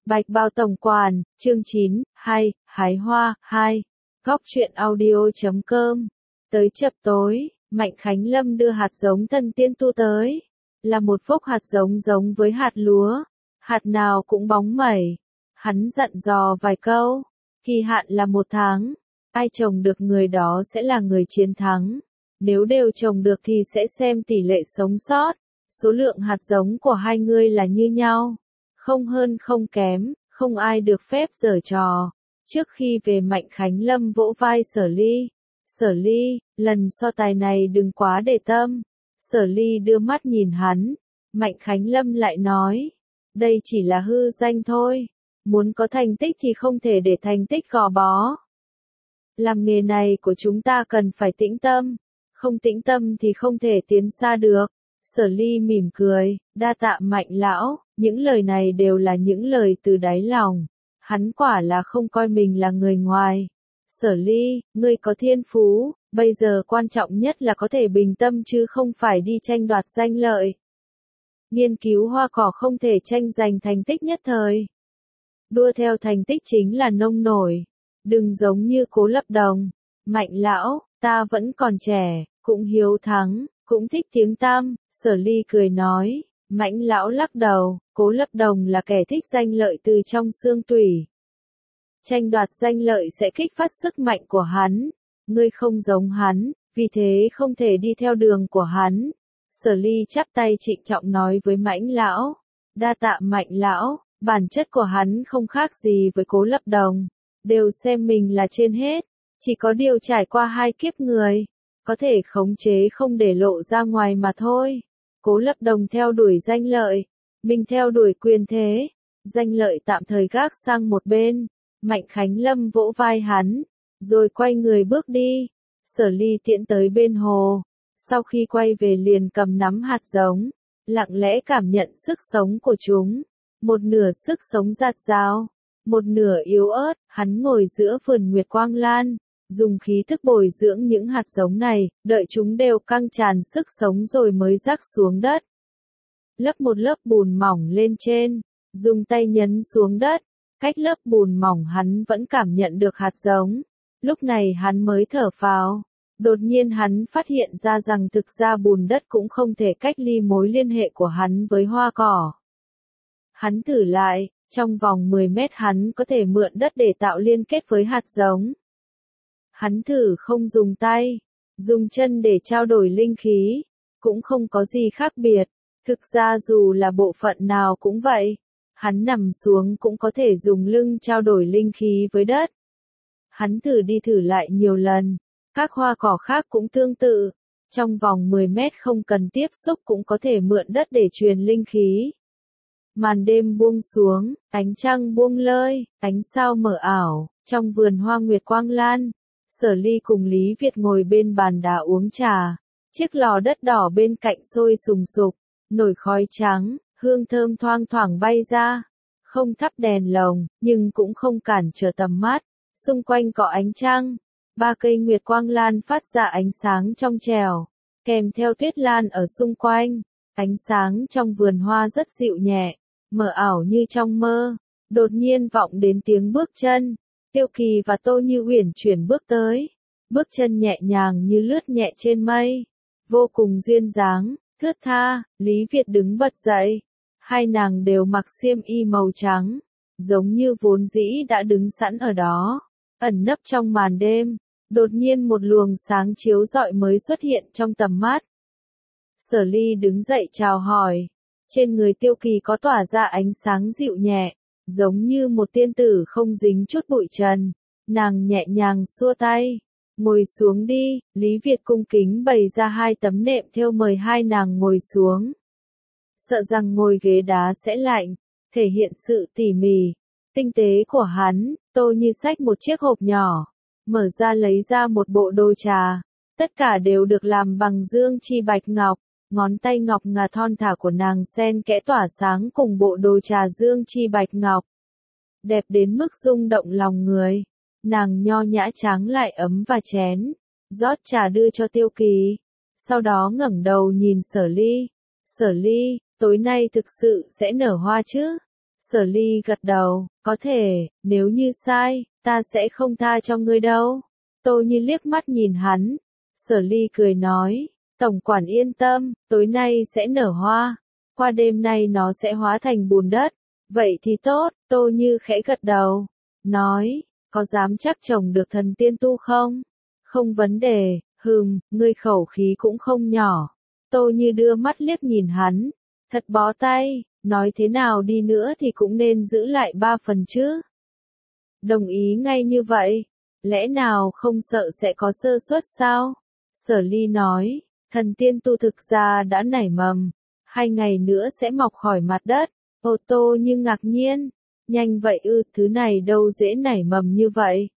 Bạch Bao Tổng Quản, chương 9, hái hoa, Góc truyện audio.com. Tới chập tối, Mạnh Khánh Lâm đưa hạt giống thần tiên tu tới. Là một phốc hạt giống giống với hạt lúa, hạt nào cũng bóng mẩy. Hắn dặn dò vài câu, kỳ hạn là 1 tháng, ai trồng được người đó sẽ là người chiến thắng. Nếu đều trồng được thì sẽ xem tỷ lệ sống sót. Số lượng hạt giống của hai người là như nhau, không hơn không kém, không ai được phép giở trò. Trước khi về Mạnh Khánh Lâm vỗ vai Sở Ly. Sở Ly, lần so tài này đừng quá để tâm. Sở Ly đưa mắt nhìn hắn. Mạnh Khánh Lâm lại nói, đây chỉ là hư danh thôi. Muốn có thành tích thì không thể để thành tích gò bó. Làm nghề này của chúng ta cần phải tĩnh tâm. Không tĩnh tâm thì không thể tiến xa được. Sở Ly mỉm cười, đa tạ Mạnh lão, những lời này đều là những lời từ đáy lòng. Hắn quả là không coi mình là người ngoài. Sở Ly, ngươi có thiên phú, bây giờ quan trọng nhất là có thể bình tâm chứ không phải đi tranh đoạt danh lợi. Nghiên cứu hoa cỏ không thể tranh giành thành tích nhất thời. Đua theo thành tích chính là nông nổi. Đừng giống như Cố Lập Đồng. Mạnh lão, ta vẫn còn trẻ, cũng hiếu thắng, cũng thích tiếng tăm. Sở Ly cười nói. Mạnh lão lắc đầu, Cố Lập Đồng là kẻ thích danh lợi từ trong xương tủy. Tranh đoạt danh lợi sẽ kích phát sức mạnh của hắn. Ngươi không giống hắn, vì thế không thể đi theo đường của hắn. Sở Ly chắp tay trịnh trọng nói với Mạnh lão. Đa tạ Mạnh lão, bản chất của hắn không khác gì với Cố Lập Đồng. Đều xem mình là trên hết. Chỉ có điều trải qua 2 kiếp người. Có thể khống chế không để lộ ra ngoài mà thôi. Cố Lập Đồng theo đuổi danh lợi, mình theo đuổi quyền thế. Danh lợi tạm thời gác sang một bên. Mạnh Khánh Lâm vỗ vai hắn, rồi quay người bước đi. Sở Ly tiễn tới bên hồ. Sau khi quay về liền cầm nắm hạt giống, lặng lẽ cảm nhận sức sống của chúng. Một nửa sức sống rạt rào, một nửa yếu ớt. Hắn ngồi giữa vườn Nguyệt Quang Lan, dùng khí thức bồi dưỡng những hạt giống này, đợi chúng đều căng tràn sức sống rồi mới rắc xuống đất. Lấp một lớp bùn mỏng lên trên, dùng tay nhấn xuống đất, cách lớp bùn mỏng hắn vẫn cảm nhận được hạt giống. Lúc này hắn mới thở phào. Đột nhiên hắn phát hiện ra rằng thực ra bùn đất cũng không thể cách ly mối liên hệ của hắn với hoa cỏ. Hắn thử lại, trong vòng 10 mét hắn có thể mượn đất để tạo liên kết với hạt giống. Hắn thử không dùng tay, dùng chân để trao đổi linh khí, cũng không có gì khác biệt. Thực ra dù là bộ phận nào cũng vậy, hắn nằm xuống cũng có thể dùng lưng trao đổi linh khí với đất. Hắn thử đi thử lại nhiều lần, các hoa cỏ khác cũng tương tự, trong vòng 10 mét không cần tiếp xúc cũng có thể mượn đất để truyền linh khí. Màn đêm buông xuống, ánh trăng buông lơi, ánh sao mờ ảo, trong vườn hoa Nguyệt Quang Lan. Sở Ly cùng Lý Việt ngồi bên bàn đá uống trà, chiếc lò đất đỏ bên cạnh sôi sùng sục, nổi khói trắng, hương thơm thoang thoảng bay ra. Không thắp đèn lồng, nhưng cũng không cản trở tầm mắt. Xung quanh có ánh trăng, 3 cây Nguyệt Quang Lan phát ra ánh sáng trong trẻo, kèm theo tuyết lan ở xung quanh. Ánh sáng trong vườn hoa rất dịu nhẹ, mờ ảo như trong mơ. Đột nhiên vọng đến tiếng bước chân. Tiêu Kỳ và Tô Như Uyển chuyển bước tới. Bước chân nhẹ nhàng như lướt nhẹ trên mây. Vô cùng duyên dáng, thướt tha. Lý Việt đứng bật dậy. Hai nàng đều mặc xiêm y màu trắng, giống như vốn dĩ đã đứng sẵn ở đó, ẩn nấp trong màn đêm. Đột nhiên một luồng sáng chiếu rọi mới xuất hiện trong tầm mắt. Sở Ly đứng dậy chào hỏi. Trên người Tiêu Kỳ có tỏa ra ánh sáng dịu nhẹ, giống như một tiên tử không dính chút bụi trần. Nàng nhẹ nhàng xua tay. Ngồi xuống đi. Lý Việt cung kính bày ra 2 tấm nệm thêu mời hai nàng ngồi xuống. Sợ rằng ngồi ghế đá sẽ lạnh, thể hiện sự tỉ mỉ, tinh tế của hắn. Tô Như xách một chiếc hộp nhỏ, mở ra lấy ra một bộ đồ trà. Tất cả đều được làm bằng dương chi bạch ngọc. Ngón tay ngọc ngà thon thả của nàng xen kẽ tỏa sáng cùng bộ đồ trà dương chi bạch ngọc. Đẹp đến mức rung động lòng người. Nàng nho nhã tráng lại ấm và chén, rót trà đưa cho Tiêu Kỳ. Sau đó ngẩng đầu nhìn Sở Ly. Sở Ly, tối nay thực sự sẽ nở hoa chứ? Sở Ly gật đầu, có thể, nếu như sai, ta sẽ không tha cho ngươi đâu. Tô Như liếc mắt nhìn hắn. Sở Ly cười nói, tổng quản yên tâm, tối nay sẽ nở hoa. Qua đêm nay nó sẽ hóa thành bùn đất. Vậy thì tốt, Tô Như khẽ gật đầu. Nói, có dám chắc chồng được thần tiên tu không? Không vấn đề, ngươi khẩu khí cũng không nhỏ. Tô Như đưa mắt liếc nhìn hắn. Thật bó tay, nói thế nào đi nữa thì cũng nên giữ lại 3 phần chứ. Đồng ý ngay như vậy. Lẽ nào không sợ sẽ có sơ suất sao? Sở Ly nói, thần tiên tu thực ra đã nảy mầm. 2 ngày nữa sẽ mọc khỏi mặt đất. Ô Tô Như ngạc nhiên. Nhanh vậy ư, thứ này đâu dễ nảy mầm như vậy.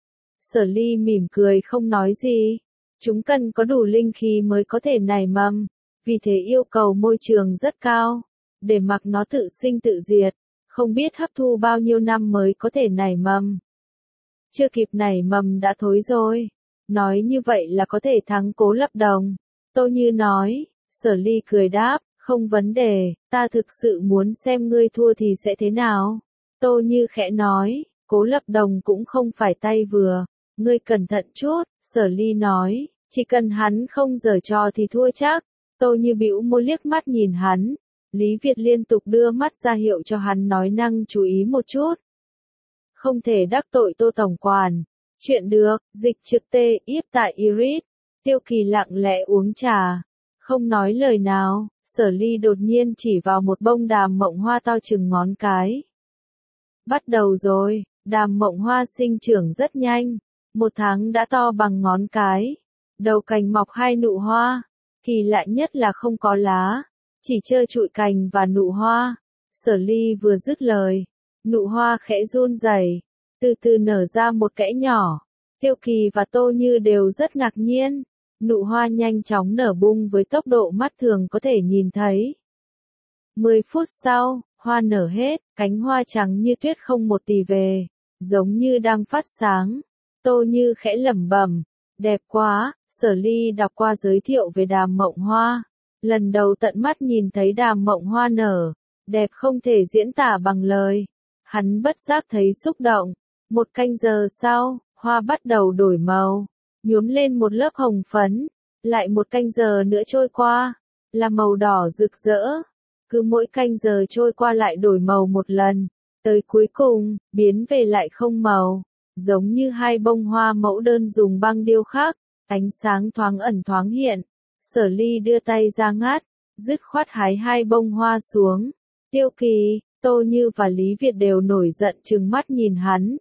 Sở Ly mỉm cười không nói gì. Chúng cần có đủ linh khí mới có thể nảy mầm. Vì thế yêu cầu môi trường rất cao. Để mặc nó tự sinh tự diệt. Không biết hấp thu bao nhiêu năm mới có thể nảy mầm. Chưa kịp nảy mầm đã thối rồi. Nói như vậy là có thể thắng Cố Lập Đồng. Tô Như nói. Sở Ly cười đáp, không vấn đề, ta thực sự muốn xem ngươi thua thì sẽ thế nào. Tô Như khẽ nói, Cố Lập Đồng cũng không phải tay vừa. Ngươi cẩn thận chút, Sở Ly nói, chỉ cần hắn không giở trò thì thua chắc. Tô Như bĩu môi liếc mắt nhìn hắn. Lý Việt liên tục đưa mắt ra hiệu cho hắn nói năng chú ý một chút. Không thể đắc tội Tô tổng quản. Chuyện được, dịch trực tê, yếp tại Iris. Tiêu Kỳ lặng lẽ uống trà. Không nói lời nào, Sở Ly đột nhiên chỉ vào một bông đàm mộng hoa to chừng ngón cái. Bắt đầu rồi, đàm mộng hoa sinh trưởng rất nhanh. 1 tháng đã to bằng ngón cái. Đầu cành mọc 2 nụ hoa. Kỳ lạ nhất là không có lá. Chỉ trơ trụi cành và nụ hoa. Sở Ly vừa dứt lời. Nụ hoa khẽ run rẩy, từ từ nở ra một kẽ nhỏ. Tiêu Kỳ và Tô Như đều rất ngạc nhiên. Nụ hoa nhanh chóng nở bung với tốc độ mắt thường có thể nhìn thấy. 10 phút sau, hoa nở hết, cánh hoa trắng như tuyết không một tì về, giống như đang phát sáng. Tô Như khẽ lẩm bẩm, đẹp quá. Sở Ly đọc qua giới thiệu về đàm mộng hoa. Lần đầu tận mắt nhìn thấy đàm mộng hoa nở, đẹp không thể diễn tả bằng lời. Hắn bất giác thấy xúc động. 1 canh giờ sau, hoa bắt đầu đổi màu, nhuốm lên một lớp hồng phấn. Lại 1 canh giờ nữa trôi qua, là màu đỏ rực rỡ. Cứ mỗi canh giờ trôi qua lại đổi màu một lần, tới cuối cùng, biến về lại không màu, giống như 2 bông hoa mẫu đơn dùng băng điêu khắc, ánh sáng thoáng ẩn thoáng hiện. Sở Ly đưa tay ra ngắt, dứt khoát hái 2 bông hoa xuống. Tiêu Kỳ, Tô Như và Lý Việt đều nổi giận trừng mắt nhìn hắn.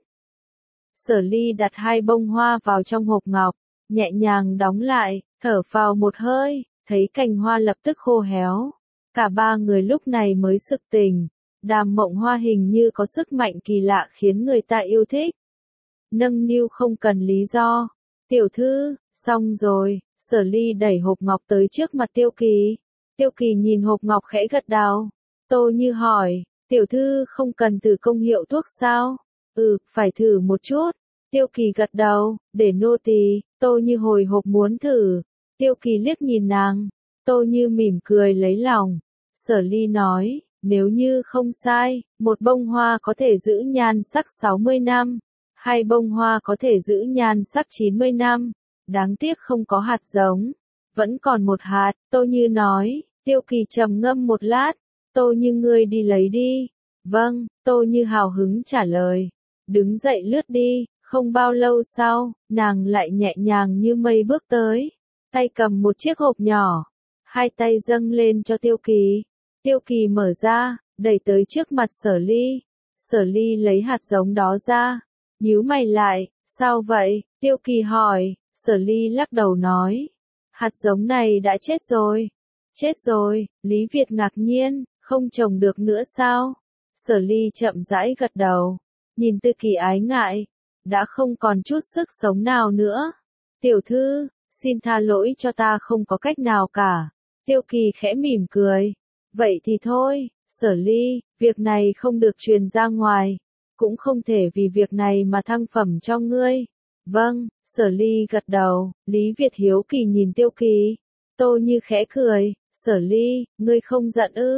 Sở Ly đặt 2 bông hoa vào trong hộp ngọc, nhẹ nhàng đóng lại, thở phào một hơi, thấy cành hoa lập tức khô héo. Cả 3 người lúc này mới sực tỉnh. Đàm mộng hoa hình như có sức mạnh kỳ lạ khiến người ta yêu thích. Nâng niu không cần lý do. Tiểu thư, xong rồi. Sở Ly đẩy hộp ngọc tới trước mặt Tiêu Kỳ. Tiêu Kỳ nhìn hộp ngọc khẽ gật đầu. Tô Như hỏi, tiểu thư không cần thử công hiệu thuốc sao? Phải thử một chút. Tiêu Kỳ gật đầu, để nô tỳ. Tô Như hồi hộp muốn thử. Tiêu Kỳ liếc nhìn nàng. Tô Như mỉm cười lấy lòng. Sở Ly nói, nếu như không sai, 1 bông hoa có thể giữ nhan sắc 60 năm. 2 bông hoa có thể giữ nhan sắc 90 năm. Đáng tiếc không có hạt giống. Vẫn còn 1 hạt, Tô Như nói. Tiêu Kỳ trầm ngâm một lát. Tô Như ngươi đi lấy đi. Vâng, Tô Như hào hứng trả lời. Đứng dậy lướt đi. Không bao lâu sau, nàng lại nhẹ nhàng như mây bước tới. Tay cầm một chiếc hộp nhỏ. 2 tay dâng lên cho Tiêu Kỳ. Tiêu Kỳ mở ra, đẩy tới trước mặt Sở Ly. Sở Ly lấy hạt giống đó ra. Nhíu mày lại, sao vậy? Tiêu Kỳ hỏi. Sở Ly lắc đầu nói. Hạt giống này đã chết rồi. Chết rồi, Lý Việt ngạc nhiên, không trồng được nữa sao? Sở Ly chậm rãi gật đầu. Nhìn Tư Kỳ ái ngại. Đã không còn chút sức sống nào nữa. Tiểu thư, xin tha lỗi cho ta không có cách nào cả. Tiêu Kỳ khẽ mỉm cười. Vậy thì thôi, Sở Ly, việc này không được truyền ra ngoài. Cũng không thể vì việc này mà thăng phẩm cho ngươi. Vâng, Sở Ly gật đầu. Lý Việt hiếu kỳ nhìn Tiêu Kỳ. Tô Như khẽ cười. Sở Ly, ngươi không giận ư?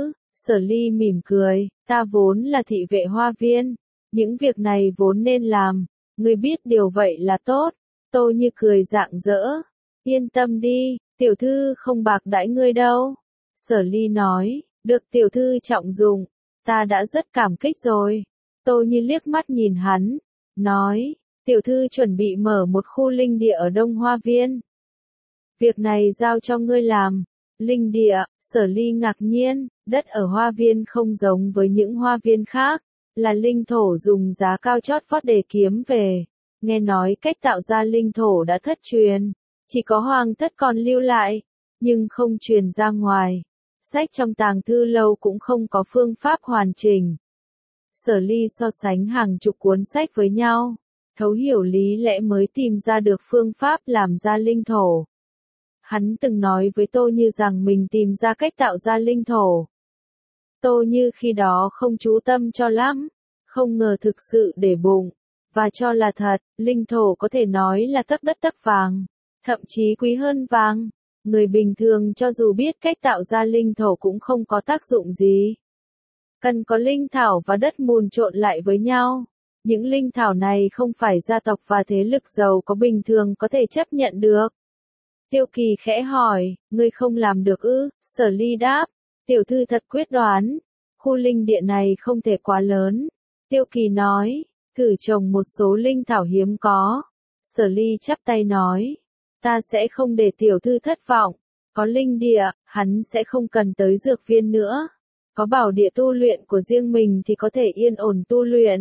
Sở Ly mỉm cười, ta vốn là thị vệ hoa viên, những việc này vốn nên làm, ngươi biết điều vậy là tốt. Tô Như cười rạng rỡ, yên tâm đi, tiểu thư không bạc đãi ngươi đâu. Sở Ly nói, được tiểu thư trọng dụng, ta đã rất cảm kích rồi. Tô Như liếc mắt nhìn hắn, nói, tiểu thư chuẩn bị mở một khu linh địa ở Đông Hoa Viên. Việc này giao cho ngươi làm. Linh địa, Sở Ly ngạc nhiên, đất ở hoa viên không giống với những hoa viên khác, là linh thổ dùng giá cao chót vót để kiếm về. Nghe nói cách tạo ra linh thổ đã thất truyền, chỉ có hoàng thất còn lưu lại, nhưng không truyền ra ngoài. Sách trong tàng thư lâu cũng không có phương pháp hoàn chỉnh. Sở Ly so sánh hàng chục cuốn sách với nhau, thấu hiểu lý lẽ mới tìm ra được phương pháp làm ra linh thổ. Hắn từng nói với Tô Như rằng mình tìm ra cách tạo ra linh thổ. Tô Như khi đó không chú tâm cho lắm, không ngờ thực sự để bụng, và cho là thật, linh thổ có thể nói là tấc đất tấc vàng, thậm chí quý hơn vàng. Người bình thường cho dù biết cách tạo ra linh thổ cũng không có tác dụng gì. Cần có linh thảo và đất mùn trộn lại với nhau. Những linh thảo này không phải gia tộc và thế lực giàu có bình thường có thể chấp nhận được. Tiêu Kỳ khẽ hỏi, ngươi không làm được ư? Sở Ly đáp, tiểu thư thật quyết đoán. Khu linh địa này không thể quá lớn. Tiêu Kỳ nói, thử trồng một số linh thảo hiếm có. Sở Ly chắp tay nói, ta sẽ không để tiểu thư thất vọng. Có linh địa, hắn sẽ không cần tới dược viên nữa. Có bảo địa tu luyện của riêng mình thì có thể yên ổn tu luyện.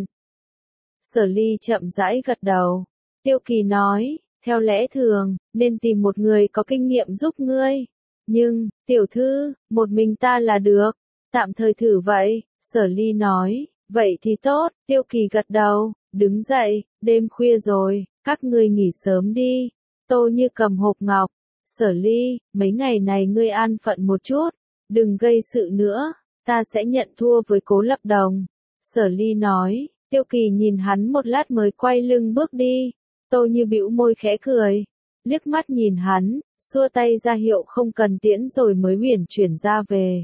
Sở Ly chậm rãi gật đầu. Tiêu Kỳ nói, theo lẽ thường, nên tìm một người có kinh nghiệm giúp ngươi. Nhưng, tiểu thư, một mình ta là được. Tạm thời thử vậy, Sở Ly nói, vậy thì tốt. Tiêu Kỳ gật đầu, đứng dậy, đêm khuya rồi, các ngươi nghỉ sớm đi. Tô Như cầm hộp ngọc, Sở Ly, mấy ngày này ngươi an phận một chút, đừng gây sự nữa, ta sẽ nhận thua với Cố Lập Đồng. Sở Ly nói, Tiêu Kỳ nhìn hắn một lát mới quay lưng bước đi. Tô Như bĩu môi khẽ cười, liếc mắt nhìn hắn, xua tay ra hiệu không cần tiễn rồi mới huyền chuyển ra về.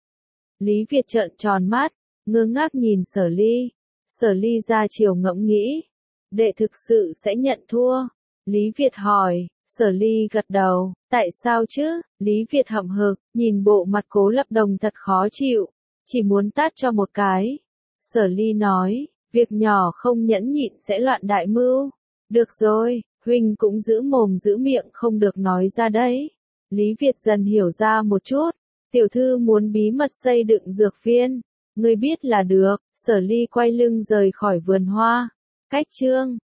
Lý Việt trợn tròn mắt, ngơ ngác nhìn Sở Ly. Sở Ly ra chiều ngẫm nghĩ, đệ thực sự sẽ nhận thua. Lý Việt hỏi, Sở Ly gật đầu, tại sao chứ? Lý Việt hậm hực, nhìn bộ mặt Cố Lập Đồng thật khó chịu, chỉ muốn tát cho một cái. Sở Ly nói, việc nhỏ không nhẫn nhịn sẽ loạn đại mưu. Được rồi, huynh cũng giữ mồm giữ miệng không được nói ra đấy. Lý Việt dần hiểu ra một chút, tiểu thư muốn bí mật xây đựng dược viên, ngươi biết là được. Sở Ly quay lưng rời khỏi vườn hoa. Cách chương